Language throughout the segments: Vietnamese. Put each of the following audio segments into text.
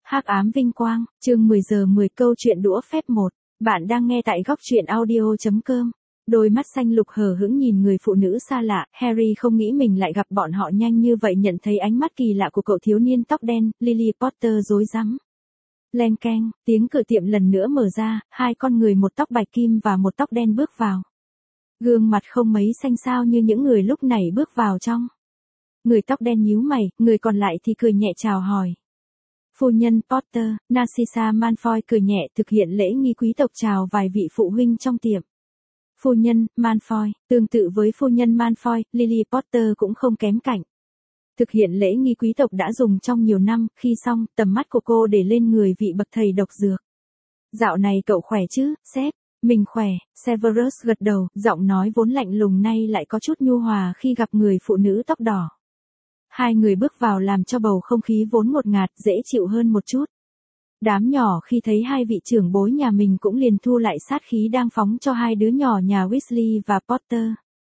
Hắc ám vinh quang, chương 10 giờ 10 câu chuyện đũa phép 1. Bạn đang nghe tại góc truyện audio.com. Đôi mắt xanh lục hờ hững nhìn người phụ nữ xa lạ, Harry không nghĩ mình lại gặp bọn họ nhanh như vậy, nhận thấy ánh mắt kỳ lạ của cậu thiếu niên tóc đen, Lily Potter rối rắm. Leng keng, tiếng cửa tiệm lần nữa mở ra, hai con người một tóc bạch kim và một tóc đen bước vào. Gương mặt không mấy xanh xao như những người lúc này bước vào trong. Người tóc đen nhíu mày, người còn lại thì cười nhẹ chào hỏi. Phu nhân Potter, Narcissa Malfoy cười nhẹ thực hiện lễ nghi quý tộc chào vài vị phụ huynh trong tiệm. Phu nhân Malfoy, tương tự với phu nhân Malfoy, Lily Potter cũng không kém cạnh. Thực hiện lễ nghi quý tộc đã dùng trong nhiều năm, khi xong, tầm mắt của cô để lên người vị bậc thầy độc dược. Dạo này cậu khỏe chứ, sếp? Mình khỏe, Severus gật đầu, giọng nói vốn lạnh lùng nay lại có chút nhu hòa khi gặp người phụ nữ tóc đỏ. Hai người bước vào làm cho bầu không khí vốn ngột ngạt dễ chịu hơn một chút. Đám nhỏ khi thấy hai vị trưởng bối nhà mình cũng liền thu lại sát khí đang phóng cho hai đứa nhỏ nhà Weasley và Potter.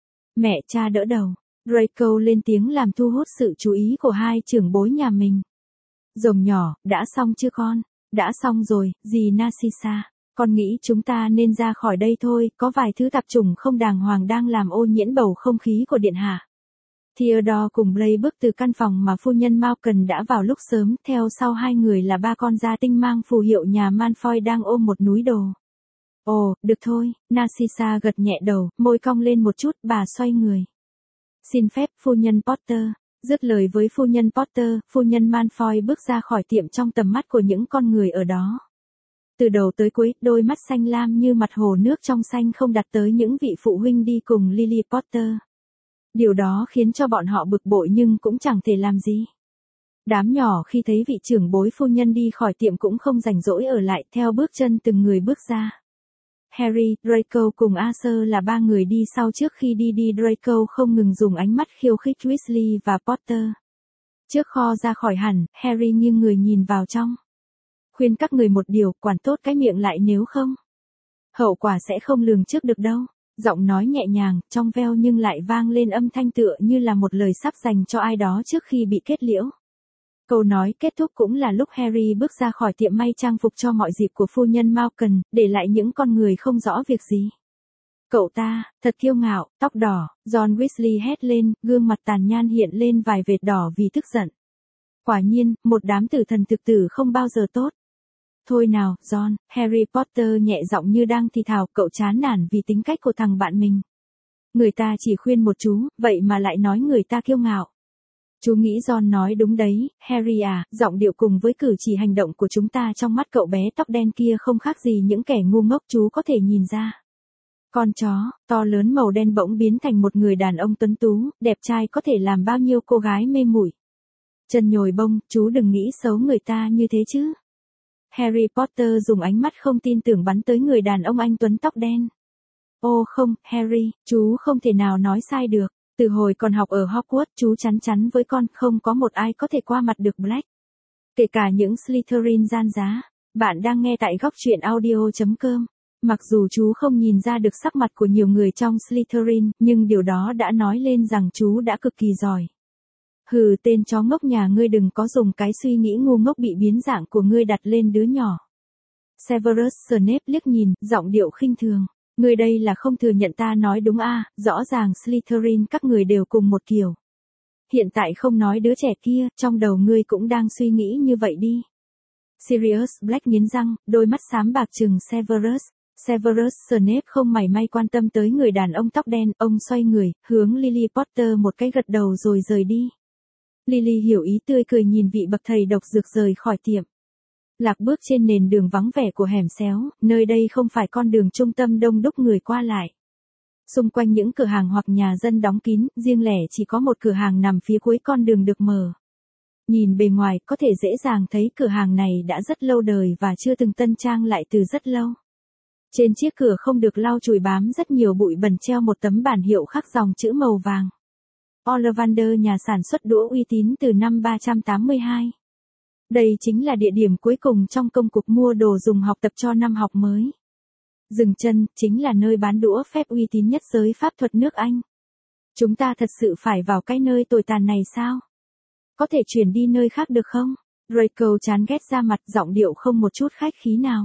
Mẹ cha đỡ đầu, Draco lên tiếng làm thu hút sự chú ý của hai trưởng bối nhà mình. Rồng nhỏ, đã xong chưa con? Đã xong rồi, dì Narcissa. Con nghĩ chúng ta nên ra khỏi đây thôi, có vài thứ tạp chủng không đàng hoàng đang làm ô nhiễm bầu không khí của điện hạ. Theodore cùng Blaise bước từ căn phòng mà phu nhân Malcolm đã vào lúc sớm, theo sau hai người là ba con gia tinh mang phù hiệu nhà Malfoy đang ôm một núi đồ. Ồ, được thôi, Narcissa gật nhẹ đầu, môi cong lên một chút, bà xoay người. Xin phép, phu nhân Potter. Dứt lời với phu nhân Potter, phu nhân Malfoy bước ra khỏi tiệm trong tầm mắt của những con người ở đó. Từ đầu tới cuối, đôi mắt xanh lam như mặt hồ nước trong xanh không đặt tới những vị phụ huynh đi cùng Lily Potter. Điều đó khiến cho bọn họ bực bội nhưng cũng chẳng thể làm gì. Đám nhỏ khi thấy vị trưởng bối phu nhân đi khỏi tiệm cũng không rảnh rỗi ở lại, theo bước chân từng người bước ra. Harry, Draco cùng Arthur là ba người đi sau. Trước khi đi Draco không ngừng dùng ánh mắt khiêu khích Weasley và Potter. Trước kho ra khỏi hẳn, Harry nghiêng người nhìn vào trong. Khuyên các người một điều, quản tốt cái miệng lại, nếu không, hậu quả sẽ không lường trước được đâu. Giọng nói nhẹ nhàng, trong veo nhưng lại vang lên âm thanh tựa như là một lời sắp dành cho ai đó trước khi bị kết liễu. Câu nói kết thúc cũng là lúc Harry bước ra khỏi tiệm may trang phục cho mọi dịp của phu nhân Malcolm, để lại những con người không rõ việc gì. Cậu ta, thật kiêu ngạo, tóc đỏ, John Weasley hét lên, gương mặt tàn nhang hiện lên vài vệt đỏ vì tức giận. Quả nhiên, một đám tử thần thực tử không bao giờ tốt. Thôi nào, John, Harry Potter nhẹ giọng như đang thì thào, cậu chán nản vì tính cách của thằng bạn mình. Người ta chỉ khuyên một chú, vậy mà lại nói người ta kiêu ngạo. Chú nghĩ John nói đúng đấy, Harry à, giọng điệu cùng với cử chỉ hành động của chúng ta trong mắt cậu bé tóc đen kia không khác gì những kẻ ngu ngốc chú có thể nhìn ra. Con chó, to lớn màu đen bỗng biến thành một người đàn ông tuấn tú, đẹp trai có thể làm bao nhiêu cô gái mê muội. Chân nhồi bông, chú đừng nghĩ xấu người ta như thế chứ. Harry Potter dùng ánh mắt không tin tưởng bắn tới người đàn ông anh tuấn tóc đen. Ô không, Harry, chú không thể nào nói sai được. Từ hồi còn học ở Hogwarts, chú chắn chắn với con, không có một ai có thể qua mặt được Black. Kể cả những Slytherin gian giá. Bạn đang nghe tại góc truyện audio.com. Mặc dù chú không nhìn ra được sắc mặt của nhiều người trong Slytherin, nhưng điều đó đã nói lên rằng chú đã cực kỳ giỏi. Hừ, tên chó ngốc nhà ngươi, đừng có dùng cái suy nghĩ ngu ngốc bị biến dạng của ngươi đặt lên đứa nhỏ. Severus Snape liếc nhìn, giọng điệu khinh thường. Ngươi đây là không thừa nhận ta nói đúng à, rõ ràng Slytherin các người đều cùng một kiểu. Hiện tại không nói đứa trẻ kia, trong đầu ngươi cũng đang suy nghĩ như vậy đi. Sirius Black nghiến răng, đôi mắt xám bạc trừng Severus. Severus Snape không mảy may quan tâm tới người đàn ông tóc đen, ông xoay người, hướng Lily Potter một cái gật đầu rồi rời đi. Lily hiểu ý, tươi cười nhìn vị bậc thầy độc dược rời khỏi tiệm. Lạc bước trên nền đường vắng vẻ của hẻm xéo, nơi đây không phải con đường trung tâm đông đúc người qua lại. Xung quanh những cửa hàng hoặc nhà dân đóng kín, riêng lẻ chỉ có một cửa hàng nằm phía cuối con đường được mở. Nhìn bề ngoài, có thể dễ dàng thấy cửa hàng này đã rất lâu đời và chưa từng tân trang lại từ rất lâu. Trên chiếc cửa không được lau chùi bám rất nhiều bụi bẩn treo một tấm bản hiệu khắc dòng chữ màu vàng. Ollivander, nhà sản xuất đũa uy tín từ năm 382. Đây chính là địa điểm cuối cùng trong công cuộc mua đồ dùng học tập cho năm học mới. Dừng chân, chính là nơi bán đũa phép uy tín nhất giới pháp thuật nước Anh. Chúng ta thật sự phải vào cái nơi tồi tàn này sao? Có thể chuyển đi nơi khác được không? Draco chán ghét ra mặt, giọng điệu không một chút khách khí nào.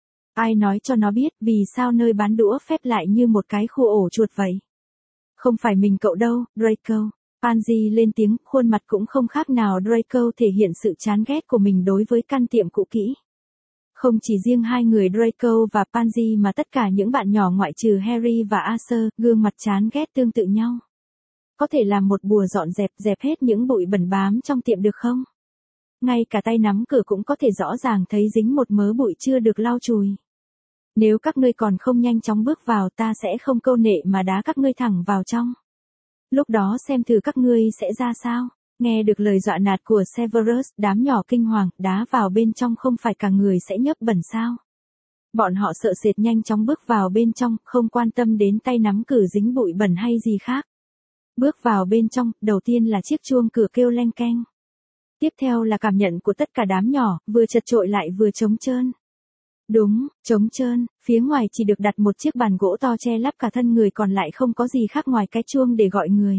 Ai nói cho nó biết vì sao nơi bán đũa phép lại như một cái khu ổ chuột vậy? Không phải mình cậu đâu, Draco. Pansy lên tiếng, khuôn mặt cũng không khác nào Draco thể hiện sự chán ghét của mình đối với căn tiệm cũ kỹ. Không chỉ riêng hai người Draco và Pansy mà tất cả những bạn nhỏ ngoại trừ Harry và Arthur, gương mặt chán ghét tương tự nhau. Có thể làm một bùa dọn dẹp hết những bụi bẩn bám trong tiệm được không? Ngay cả tay nắm cửa cũng có thể rõ ràng thấy dính một mớ bụi chưa được lau chùi. Nếu các ngươi còn không nhanh chóng bước vào, ta sẽ không câu nệ mà đá các ngươi thẳng vào trong. Lúc đó xem thử các ngươi sẽ ra sao. Nghe được lời dọa nạt của Severus, đám nhỏ kinh hoàng, đá vào bên trong không phải cả người sẽ nhớp bẩn sao? Bọn họ sợ sệt nhanh chóng bước vào bên trong, không quan tâm đến tay nắm cửa dính bụi bẩn hay gì khác. Bước vào bên trong, đầu tiên là chiếc chuông cửa kêu leng keng. Tiếp theo là cảm nhận của tất cả đám nhỏ, vừa chật chội lại vừa trống trơn. Đúng, trống trơn, phía ngoài chỉ được đặt một chiếc bàn gỗ to che lấp cả thân người, còn lại không có gì khác ngoài cái chuông để gọi người.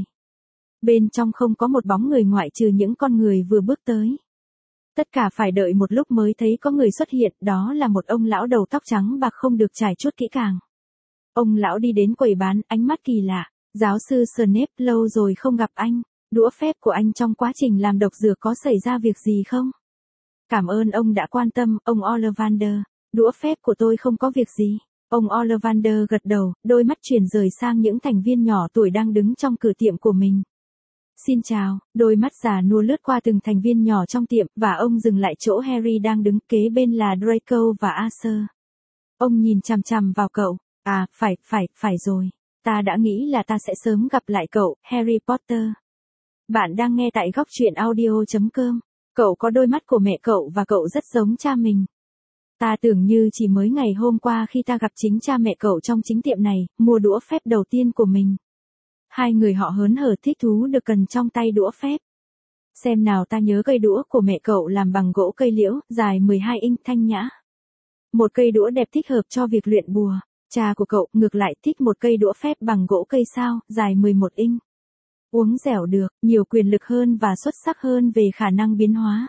Bên trong không có một bóng người ngoại trừ những con người vừa bước tới. Tất cả phải đợi một lúc mới thấy có người xuất hiện, đó là một ông lão đầu tóc trắng bạc không được trải chuốt kỹ càng. Ông lão đi đến quầy bán, ánh mắt kỳ lạ. Giáo sư Snape, lâu rồi không gặp anh. Đũa phép của anh trong quá trình làm độc dược có xảy ra việc gì không? Cảm ơn ông đã quan tâm, ông Ollivander. Đũa phép của tôi không có việc gì. Ông Ollivander gật đầu, đôi mắt chuyển rời sang những thành viên nhỏ tuổi đang đứng trong cửa tiệm của mình. Xin chào, đôi mắt già nua lướt qua từng thành viên nhỏ trong tiệm, và ông dừng lại chỗ Harry đang đứng, kế bên là Draco và Arthur. Ông nhìn chằm chằm vào cậu. À, phải rồi. Ta đã nghĩ là ta sẽ sớm gặp lại cậu, Harry Potter. Bạn đang nghe tại góc truyện audio.com. Cậu có đôi mắt của mẹ cậu và cậu rất giống cha mình. Ta tưởng như chỉ mới ngày hôm qua khi ta gặp chính cha mẹ cậu trong chính tiệm này, mua đũa phép đầu tiên của mình. Hai người họ hớn hở thích thú được cần trong tay đũa phép. Xem nào, ta nhớ cây đũa của mẹ cậu làm bằng gỗ cây liễu, dài 12 inch thanh nhã. Một cây đũa đẹp thích hợp cho việc luyện bùa. Cha của cậu, ngược lại, thích một cây đũa phép bằng gỗ cây sao, dài 11 inch. Uống dẻo được, nhiều quyền lực hơn và xuất sắc hơn về khả năng biến hóa.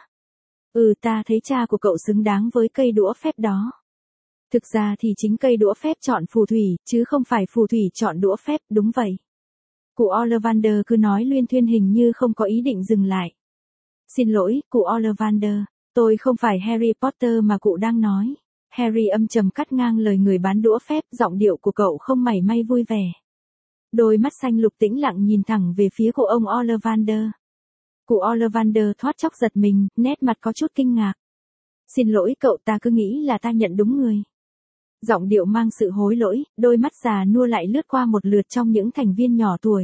Ta thấy cha của cậu xứng đáng với cây đũa phép đó. Thực ra thì chính cây đũa phép chọn phù thủy, chứ không phải phù thủy chọn đũa phép, đúng vậy. Cụ Ollivander cứ nói luyên thuyên, hình như không có ý định dừng lại. Xin lỗi, cụ Ollivander, tôi không phải Harry Potter mà cụ đang nói. Harry âm trầm cắt ngang lời người bán đũa phép, giọng điệu của cậu không mảy may vui vẻ. Đôi mắt xanh lục tĩnh lặng nhìn thẳng về phía của ông Ollivander. Cụ Ollivander thoát chốc giật mình, nét mặt có chút kinh ngạc. Xin lỗi cậu, ta cứ nghĩ là ta nhận đúng người. Giọng điệu mang sự hối lỗi, đôi mắt già nua lại lướt qua một lượt trong những thành viên nhỏ tuổi.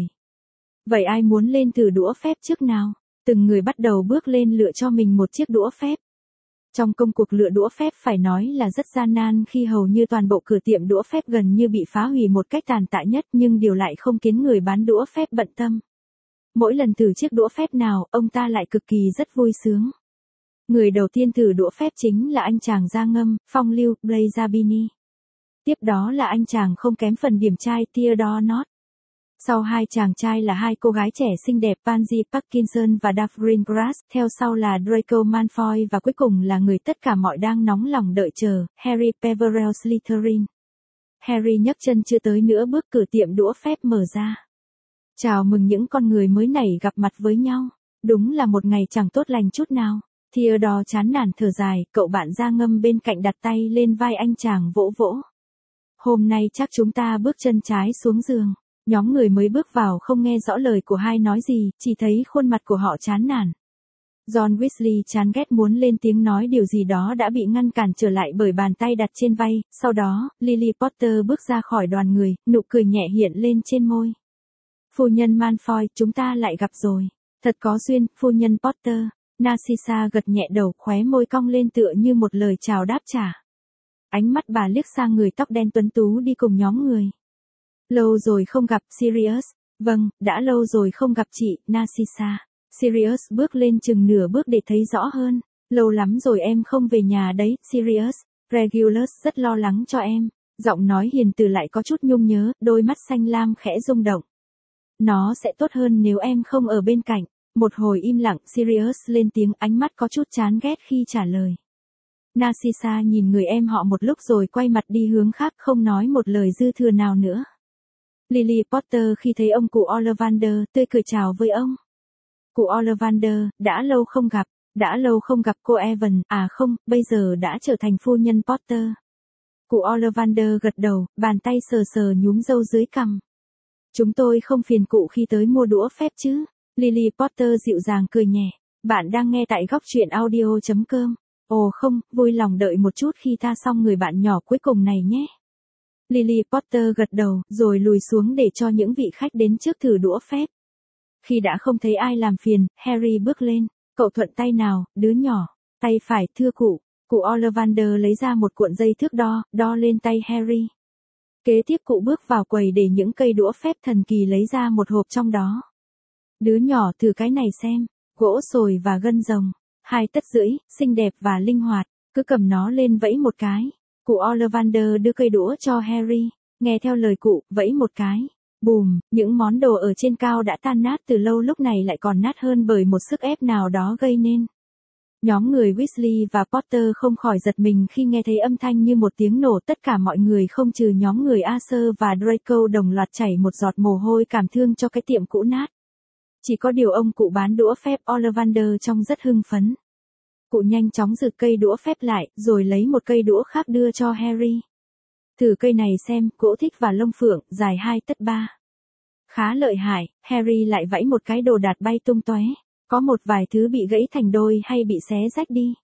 Vậy ai muốn lên thử đũa phép trước nào? Từng người bắt đầu bước lên lựa cho mình một chiếc đũa phép. Trong công cuộc lựa đũa phép phải nói là rất gian nan, khi hầu như toàn bộ cửa tiệm đũa phép gần như bị phá hủy một cách tàn tạ nhất, nhưng điều lại không khiến người bán đũa phép bận tâm. Mỗi lần thử chiếc đũa phép nào, ông ta lại cực kỳ rất vui sướng. Người đầu tiên thử đũa phép chính là anh chàng da ngâm, phong lưu, Blaise Zabini. Tiếp đó là anh chàng không kém phần điềm trai, Theodore Nott. Sau hai chàng trai là hai cô gái trẻ xinh đẹp Pansy Parkinson và Daphne Grass, theo sau là Draco Malfoy và cuối cùng là người tất cả mọi đang nóng lòng đợi chờ, Harry Peverell Slytherin. Harry nhấc chân chưa tới nữa, bước cửa tiệm đũa phép mở ra. Chào mừng những con người mới này gặp mặt với nhau. Đúng là một ngày chẳng tốt lành chút nào. Theodore chán nản thở dài, cậu bạn da ngâm bên cạnh đặt tay lên vai anh chàng vỗ vỗ. Hôm nay chắc chúng ta bước chân trái xuống giường. Nhóm người mới bước vào không nghe rõ lời của hai nói gì, chỉ thấy khuôn mặt của họ chán nản. John Weasley chán ghét muốn lên tiếng nói điều gì đó đã bị ngăn cản trở lại bởi bàn tay đặt trên vai, sau đó, Lily Potter bước ra khỏi đoàn người, nụ cười nhẹ hiện lên trên môi. Phu nhân Malfoy, chúng ta lại gặp rồi. Thật có duyên, phu nhân Potter. Narcissa gật nhẹ đầu, khóe môi cong lên tựa như một lời chào đáp trả. Ánh mắt bà liếc sang người tóc đen tuấn tú đi cùng nhóm người. Lâu rồi không gặp, Sirius. Vâng, đã lâu rồi không gặp chị, Narcissa. Sirius bước lên chừng nửa bước để thấy rõ hơn. Lâu lắm rồi em không về nhà đấy, Sirius. Regulus rất lo lắng cho em. Giọng nói hiền từ lại có chút nhung nhớ, đôi mắt xanh lam khẽ rung động. Nó sẽ tốt hơn nếu em không ở bên cạnh. Một hồi im lặng, Sirius lên tiếng, ánh mắt có chút chán ghét khi trả lời. Narcissa nhìn người em họ một lúc rồi quay mặt đi hướng khác, không nói một lời dư thừa nào nữa. Lily Potter khi thấy ông cụ Ollivander, tươi cười chào với ông. Cụ Ollivander, đã lâu không gặp cô Evan, à không, bây giờ đã trở thành phu nhân Potter. Cụ Ollivander gật đầu, bàn tay sờ sờ nhúm râu dưới cằm. Chúng tôi không phiền cụ khi tới mua đũa phép chứ? Lily Potter dịu dàng cười nhẹ. Bạn đang nghe tại góc truyện audio.com. Ồ không, vui lòng đợi một chút khi tha xong người bạn nhỏ cuối cùng này nhé. Lily Potter gật đầu, rồi lùi xuống để cho những vị khách đến trước thử đũa phép. Khi đã không thấy ai làm phiền, Harry bước lên. Cậu thuận tay nào, đứa nhỏ. Tay phải, thưa cụ. Cụ Ollivander lấy ra một cuộn dây thước đo lên tay Harry. Kế tiếp cụ bước vào quầy để những cây đũa phép thần kỳ lấy ra một hộp trong đó. Đứa nhỏ thử cái này xem, gỗ sồi và gân rồng, 2 tấc rưỡi, xinh đẹp và linh hoạt, cứ cầm nó lên vẫy một cái. Cụ Ollivander đưa cây đũa cho Harry, nghe theo lời cụ, vẫy một cái. Bùm, những món đồ ở trên cao đã tan nát từ lâu lúc này lại còn nát hơn bởi một sức ép nào đó gây nên. Nhóm người Weasley và Potter không khỏi giật mình khi nghe thấy âm thanh như một tiếng nổ, tất cả mọi người không trừ nhóm người Arthur và Draco đồng loạt chảy một giọt mồ hôi cảm thương cho cái tiệm cũ nát. Chỉ có điều ông cụ bán đũa phép Ollivander trông rất hưng phấn. Cụ nhanh chóng giựt cây đũa phép lại, rồi lấy một cây đũa khác đưa cho Harry. Thử cây này xem, gỗ thích và lông phượng, dài 2 tấc 3. Khá lợi hại, Harry lại vẫy một cái, đồ đạc bay tung tóe. Có một vài thứ bị gãy thành đôi hay bị xé rách đi.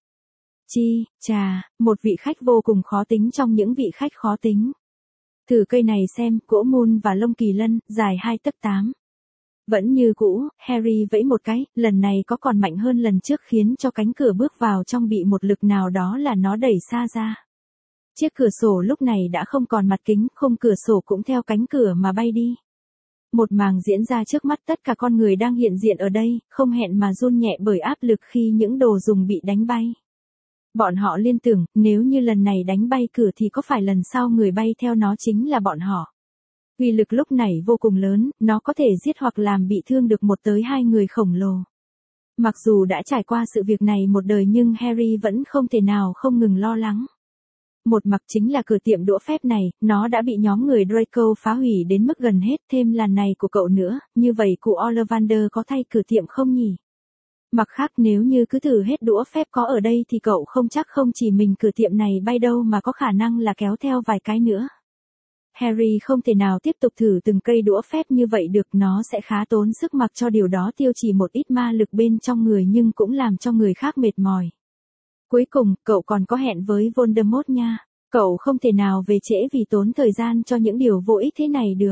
Chà, một vị khách vô cùng khó tính trong những vị khách khó tính. Thử cây này xem, gỗ mun và lông kỳ lân, dài 2 tấc 8. Vẫn như cũ, Harry vẫy một cái, lần này có còn mạnh hơn lần trước khiến cho cánh cửa bước vào trong bị một lực nào đó là nó đẩy xa ra. Chiếc cửa sổ lúc này đã không còn mặt kính, khung cửa sổ cũng theo cánh cửa mà bay đi. Một màn diễn ra trước mắt tất cả con người đang hiện diện ở đây, không hẹn mà run nhẹ bởi áp lực khi những đồ dùng bị đánh bay. Bọn họ liên tưởng, nếu như lần này đánh bay cửa thì có phải lần sau người bay theo nó chính là bọn họ. Uy lực lúc này vô cùng lớn, nó có thể giết hoặc làm bị thương được 1 tới 2 người khổng lồ. Mặc dù đã trải qua sự việc này một đời nhưng Harry vẫn không thể nào không ngừng lo lắng. Một mặt chính là cửa tiệm đũa phép này, nó đã bị nhóm người Draco phá hủy đến mức gần hết, thêm lần này của cậu nữa, như vậy cụ Ollivander có thay cửa tiệm không nhỉ? Mặt khác nếu như cứ thử hết đũa phép có ở đây thì cậu không chắc không chỉ mình cửa tiệm này bay đâu mà có khả năng là kéo theo vài cái nữa. Harry không thể nào tiếp tục thử từng cây đũa phép như vậy được, nó sẽ khá tốn sức, mặc cho điều đó tiêu chỉ một ít ma lực bên trong người nhưng cũng làm cho người khác mệt mỏi. Cuối cùng, cậu còn có hẹn với Voldemort nha. Cậu không thể nào về trễ vì tốn thời gian cho những điều vô ích thế này được.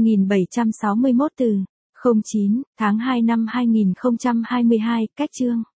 2761 từ 09 tháng 2 năm 2022, cách chương